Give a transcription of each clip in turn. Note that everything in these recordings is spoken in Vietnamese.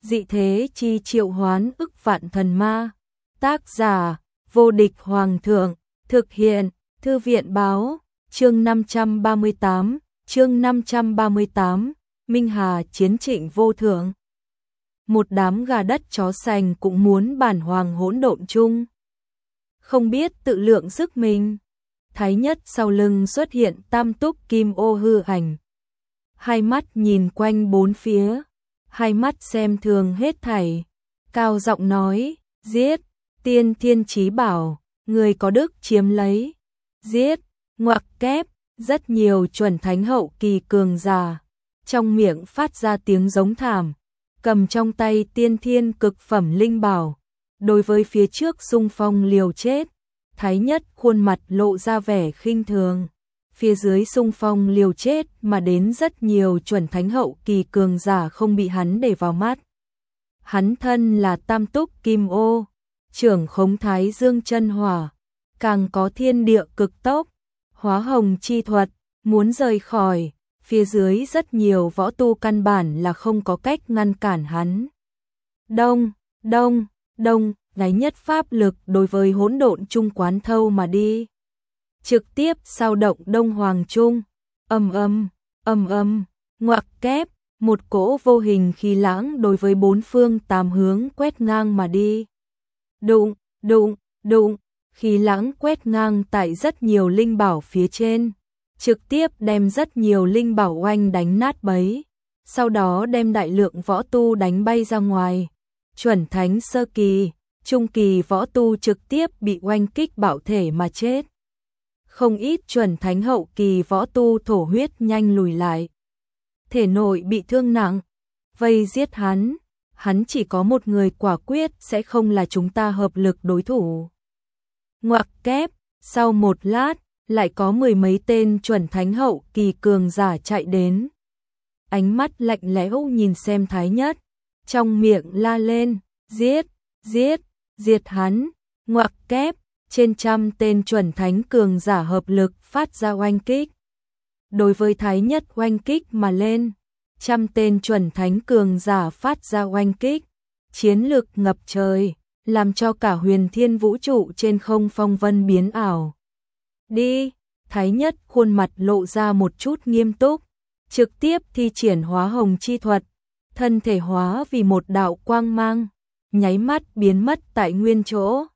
dị thế chi triệu hoán ức vạn thần ma. Tác giả, vô địch hoàng thượng, thực hiện, thư viện báo, chương 538, Minh Hà chiến trịnh vô thượng. Một đám gà đất chó sành cũng muốn bản hoàng hỗn độn chung. Không biết tự lượng sức mình. Thái nhất sau lưng xuất hiện tam túc kim ô hư ảnh. Hai mắt nhìn quanh bốn phía, hai mắt xem thường hết thảy. Cao giọng nói, giết, tiên thiên chí bảo, người có đức chiếm lấy. Giết, ngoặc kép, rất nhiều chuẩn thánh hậu kỳ cường giả. Trong miệng phát ra tiếng giống thảm, cầm trong tay tiên thiên cực phẩm linh bảo. Đối với phía trước xung phong liều chết, Thái nhất khuôn mặt lộ ra vẻ khinh thường. Phía dưới xung phong liều chết mà đến rất nhiều chuẩn thánh hậu kỳ cường giả không bị hắn để vào mắt. Hắn thân là tam túc kim ô, trưởng khống thái dương chân hỏa, càng có thiên địa cực tốc, hóa hồng chi thuật, muốn rời khỏi, phía dưới rất nhiều võ tu căn bản là không có cách ngăn cản hắn. Đông, đông, đông, đáy nhất pháp lực đối với hỗn độn chung quán thâu mà đi. Trực tiếp sao động Đông Hoàng Trung, ngoặc kép, một cỗ vô hình khí lãng đối với bốn phương tám hướng quét ngang mà đi. Đụng, đụng, đụng, khí lãng quét ngang tại rất nhiều linh bảo phía trên, trực tiếp đem rất nhiều linh bảo oanh đánh nát bấy, sau đó đem đại lượng võ tu đánh bay ra ngoài. Chuẩn thánh sơ kỳ, trung kỳ võ tu trực tiếp bị oanh kích bạo thể mà chết. Không ít chuẩn thánh hậu kỳ võ tu thổ huyết nhanh lùi lại. Thể nội bị thương nặng, vây giết hắn chỉ có một người quả quyết sẽ không là chúng ta hợp lực đối thủ. Ngoặc kép, sau một lát, lại có mười mấy tên chuẩn thánh hậu kỳ cường giả chạy đến. Ánh mắt lạnh lẽo nhìn xem Thái nhất, trong miệng la lên, giết, giết, diệt hắn, ngoặc kép. Trên trăm tên chuẩn thánh cường giả hợp lực phát ra oanh kích. Đối với Thái nhất oanh kích mà lên, trăm tên chuẩn thánh cường giả phát ra oanh kích. Chiến lực ngập trời, làm cho cả huyền thiên vũ trụ trên không phong vân biến ảo. Đi, Thái nhất khuôn mặt lộ ra một chút nghiêm túc, trực tiếp thi triển hóa hồng chi thuật, thân thể hóa vì một đạo quang mang, nháy mắt biến mất tại nguyên chỗ.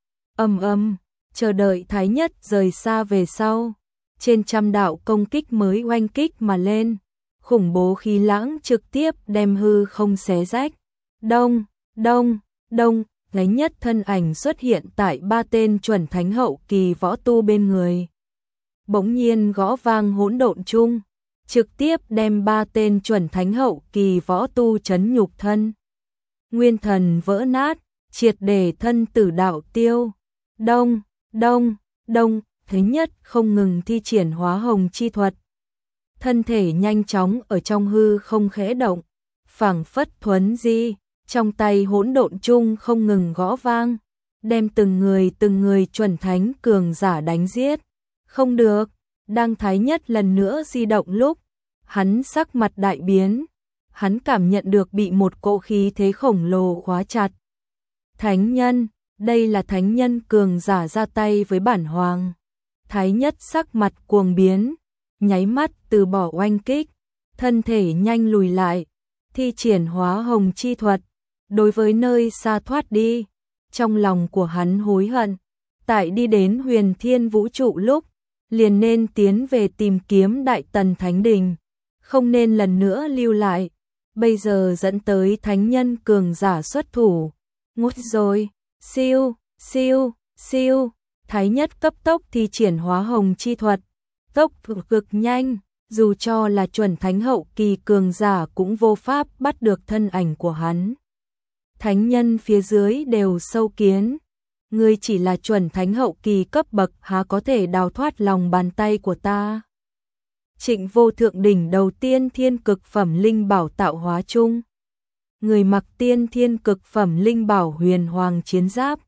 Chờ đợi Thái nhất rời xa về sau, trên trăm đạo công kích mới oanh kích mà lên, khủng bố khí lãng trực tiếp đem hư không xé rách. Đông, đông, đông, Thái nhất thân ảnh xuất hiện tại ba tên chuẩn thánh hậu kỳ võ tu bên người. Bỗng nhiên gõ vang hỗn độn chung, trực tiếp đem ba tên chuẩn thánh hậu kỳ võ tu chấn nhục thân. Nguyên thần vỡ nát, triệt để thân tử đạo tiêu. Đông, đông, đông, Thái nhất không ngừng thi triển hóa hồng chi thuật. Thân thể nhanh chóng ở trong hư không khẽ động, phảng phất thuấn di, trong tay hỗn độn chung không ngừng gõ vang, đem từng người chuẩn thánh cường giả đánh giết. Không được, đang Thái nhất lần nữa di động lúc, hắn sắc mặt đại biến, hắn cảm nhận được bị một cỗ khí thế khổng lồ khóa chặt. Thánh nhân, đây là thánh nhân cường giả ra tay với bản hoàng. Thái nhất sắc mặt cuồng biến, nháy mắt từ bỏ oanh kích, thân thể nhanh lùi lại, thi triển hóa hồng chi thuật, đối với nơi xa thoát đi. Trong lòng của hắn hối hận, tại đi đến huyền thiên vũ trụ lúc, liền nên tiến về tìm kiếm Đại Tần Thánh Đình, không nên lần nữa lưu lại, bây giờ dẫn tới thánh nhân cường giả xuất thủ. Ngút rồi, siêu, siêu, siêu, Thái nhất cấp tốc thi triển hóa hồng chi thuật, tốc cực nhanh, dù cho là chuẩn thánh hậu kỳ cường giả cũng vô pháp bắt được thân ảnh của hắn. Thánh nhân phía dưới đều sâu kiến, ngươi chỉ là chuẩn thánh hậu kỳ cấp bậc há có thể đào thoát lòng bàn tay của ta. Trịnh vô thượng đỉnh đầu tiên thiên cực phẩm linh bảo tạo hóa chung. Người mặc tiên thiên cực phẩm linh bảo huyền hoàng chiến giáp.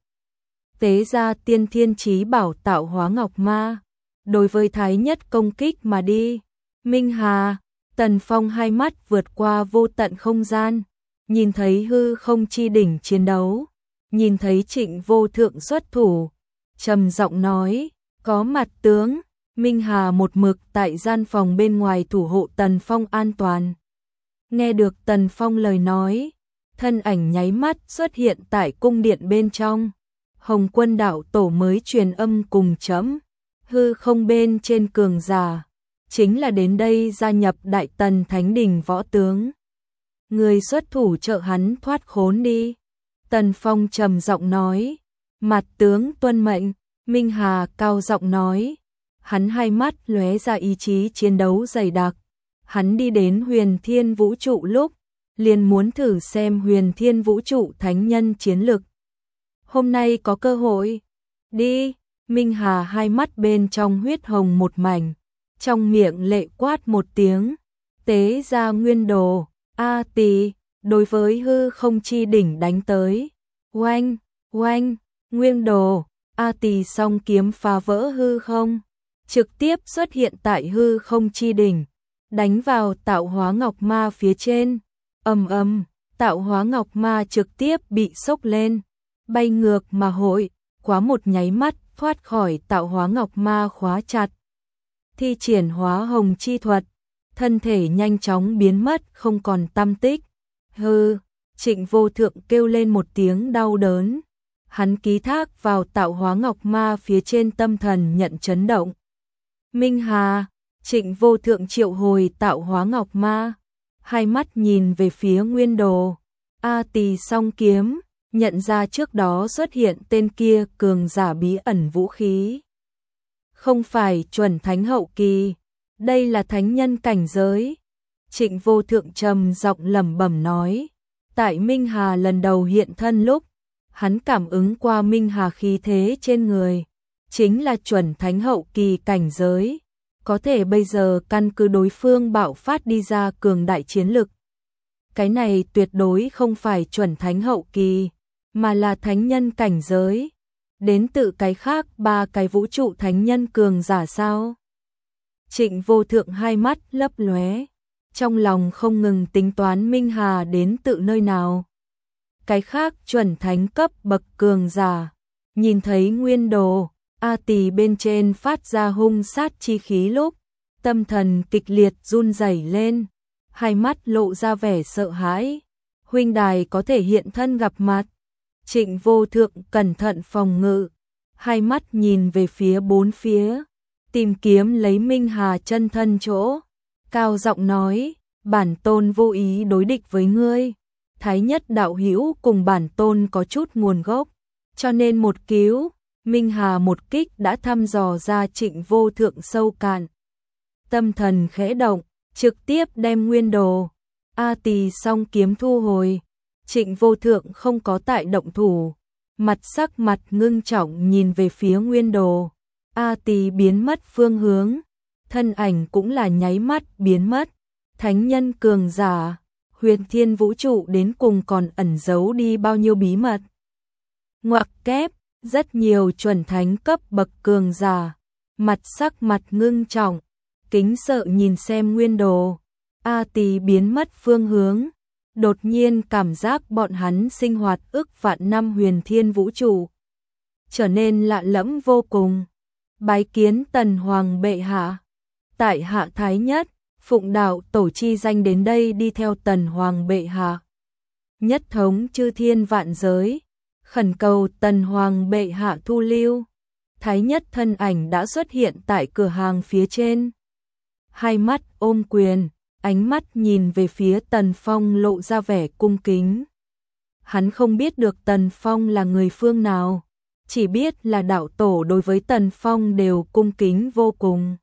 Tế ra tiên thiên chí bảo tạo hóa ngọc ma. Đối với Thái nhất công kích mà đi. Minh Hà, Tần Phong hai mắt vượt qua vô tận không gian. nhìn thấy hư không chi đỉnh chiến đấu, nhìn thấy Trịnh Vô Thượng xuất thủ, trầm giọng nói, có mặt tướng. Minh Hà một mực tại gian phòng bên ngoài thủ hộ Tần Phong an toàn. Nghe được Tần Phong lời nói, thân ảnh nháy mắt xuất hiện tại cung điện bên trong. Hồng Quân đạo tổ mới truyền âm cùng chấm, hư không bên trên cường giả, chính là đến đây gia nhập Đại Tần Thánh Đình võ tướng. Người xuất thủ trợ hắn thoát khốn đi. Tần Phong trầm giọng nói, mặt tướng tuân mệnh. Minh Hà cao giọng nói, hắn hai mắt lóe ra ý chí chiến đấu dày đặc. Hắn đi đến Huyền Thiên Vũ Trụ lúc, liền muốn thử xem Huyền Thiên Vũ Trụ thánh nhân chiến lực. Hôm nay có cơ hội, đi. Minh Hà hai mắt bên trong huyết hồng một mảnh, trong miệng lệ quát một tiếng, tế ra nguyên đồ, A Tỳ, đối với hư không chi đỉnh đánh tới. Oanh, oanh, nguyên đồ, A Tỳ song kiếm phá vỡ hư không, trực tiếp xuất hiện tại hư không chi đỉnh, đánh vào tạo hóa ngọc ma phía trên. Ầm ầm, tạo hóa ngọc ma trực tiếp bị sốc lên, bay ngược mà hội, quá một nháy mắt thoát khỏi tạo hóa ngọc ma khóa chặt. Thi triển hóa hồng chi thuật, thân thể nhanh chóng biến mất không còn tăm tích. Hừ, Trịnh Vô Thượng kêu lên một tiếng đau đớn. Hắn ký thác vào tạo hóa ngọc ma phía trên tâm thần nhận chấn động. Minh Hà, Trịnh Vô Thượng triệu hồi tạo hóa ngọc ma, hai mắt nhìn về phía nguyên đồ. A Tỳ song kiếm, nhận ra trước đó xuất hiện tên kia cường giả bí ẩn vũ khí. Không phải chuẩn thánh hậu kỳ, đây là thánh nhân cảnh giới. Trịnh Vô Thượng trầm giọng lẩm bẩm nói, tại Minh Hà lần đầu hiện thân lúc, hắn cảm ứng qua Minh Hà khí thế trên người, chính là chuẩn thánh hậu kỳ cảnh giới, có thể bây giờ căn cứ đối phương bạo phát đi ra cường đại chiến lực. Cái này tuyệt đối không phải chuẩn thánh hậu kỳ, mà là thánh nhân cảnh giới. Đến từ cái khác ba cái vũ trụ thánh nhân cường giả sao? Trịnh Vô Thượng hai mắt lấp lóe, trong lòng không ngừng tính toán Minh Hà đến tự nơi nào. Cái khác chuẩn thánh cấp bậc cường giả, nhìn thấy nguyên đồ, A Tỳ bên trên phát ra hung sát chi khí lúc, tâm thần kịch liệt run rẩy lên, hai mắt lộ ra vẻ sợ hãi. Huynh đài có thể hiện thân gặp mặt. Trịnh Vô Thượng cẩn thận phòng ngự, hai mắt nhìn về phía bốn phía, tìm kiếm lấy Minh Hà chân thân chỗ, cao giọng nói, bản tôn vô ý đối địch với ngươi. Thái nhất đạo hữu cùng bản tôn có chút nguồn gốc, cho nên một cứu. Minh Hà một kích đã thăm dò ra Trịnh Vô Thượng sâu cạn. Tâm thần khẽ động, trực tiếp đem nguyên đồ. A Tỳ song kiếm thu hồi. Trịnh Vô Thượng không có tại động thủ, mặt sắc mặt ngưng trọng nhìn về phía nguyên đồ. A Tỳ biến mất phương hướng, thân ảnh cũng là nháy mắt biến mất. Thánh nhân cường giả, Huyền Thiên Vũ Trụ đến cùng còn ẩn giấu đi bao nhiêu bí mật. Ngoặc kép, rất nhiều chuẩn thánh cấp bậc cường giả, mặt sắc mặt ngưng trọng, kính sợ nhìn xem nguyên đồ. A Tỳ biến mất phương hướng, đột nhiên cảm giác bọn hắn sinh hoạt ức vạn năm Huyền Thiên Vũ Trụ trở nên lạ lẫm vô cùng. Bái kiến Tần Hoàng bệ hạ. Tại hạ Thái Nhất, phụng đạo tổ chi danh đến đây đi theo Tần Hoàng bệ hạ. Nhất thống chư thiên vạn giới, khẩn cầu Tần Hoàng bệ hạ thu lưu. Thái Nhất thân ảnh đã xuất hiện tại cửa hàng phía trên. Hai mắt ôm quyền, ánh mắt nhìn về phía Tần Phong lộ ra vẻ cung kính. Hắn không biết được Tần Phong là người phương nào, chỉ biết là đạo tổ đối với Tần Phong đều cung kính vô cùng.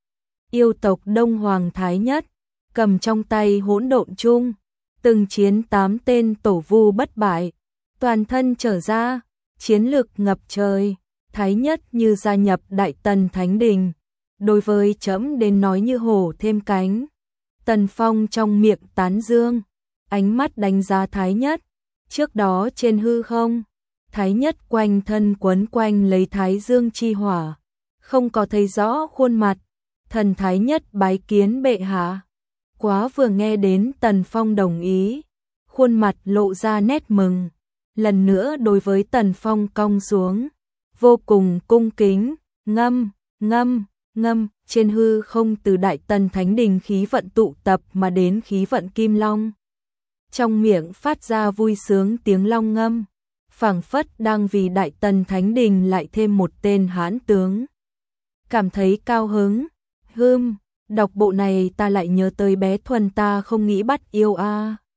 Yêu tộc Đông Hoàng Thái Nhất, cầm trong tay hỗn độn chung, từng chiến 8 tên tổ vu bất bại, toàn thân trở ra, chiến lực ngập trời. Thái Nhất như gia nhập Đại Tần Thánh Đình, đối với trẫm đến nói như hổ thêm cánh. Tần Phong trong miệng tán dương, ánh mắt đánh giá Thái Nhất. Trước đó trên hư không, Thái Nhất quanh thân quấn quanh lấy Thái Dương chi hỏa, không có thấy rõ khuôn mặt. Thần Thái Nhất bái kiến bệ hạ. Quá vừa nghe đến Tần Phong đồng ý, khuôn mặt lộ ra nét mừng, lần nữa đối với Tần Phong cong xuống, vô cùng cung kính, ngâm, ngâm, ngâm, trên hư không từ Đại Tần Thánh Đình khí vận tụ tập mà đến khí vận Kim Long. Trong miệng phát ra vui sướng tiếng long ngâm, phảng phất đang vì Đại Tần Thánh Đình lại thêm một tên hãn tướng. Cảm thấy cao hứng, đọc bộ này ta lại nhớ tới bé Thuần ta không nghĩ bắt yêu a.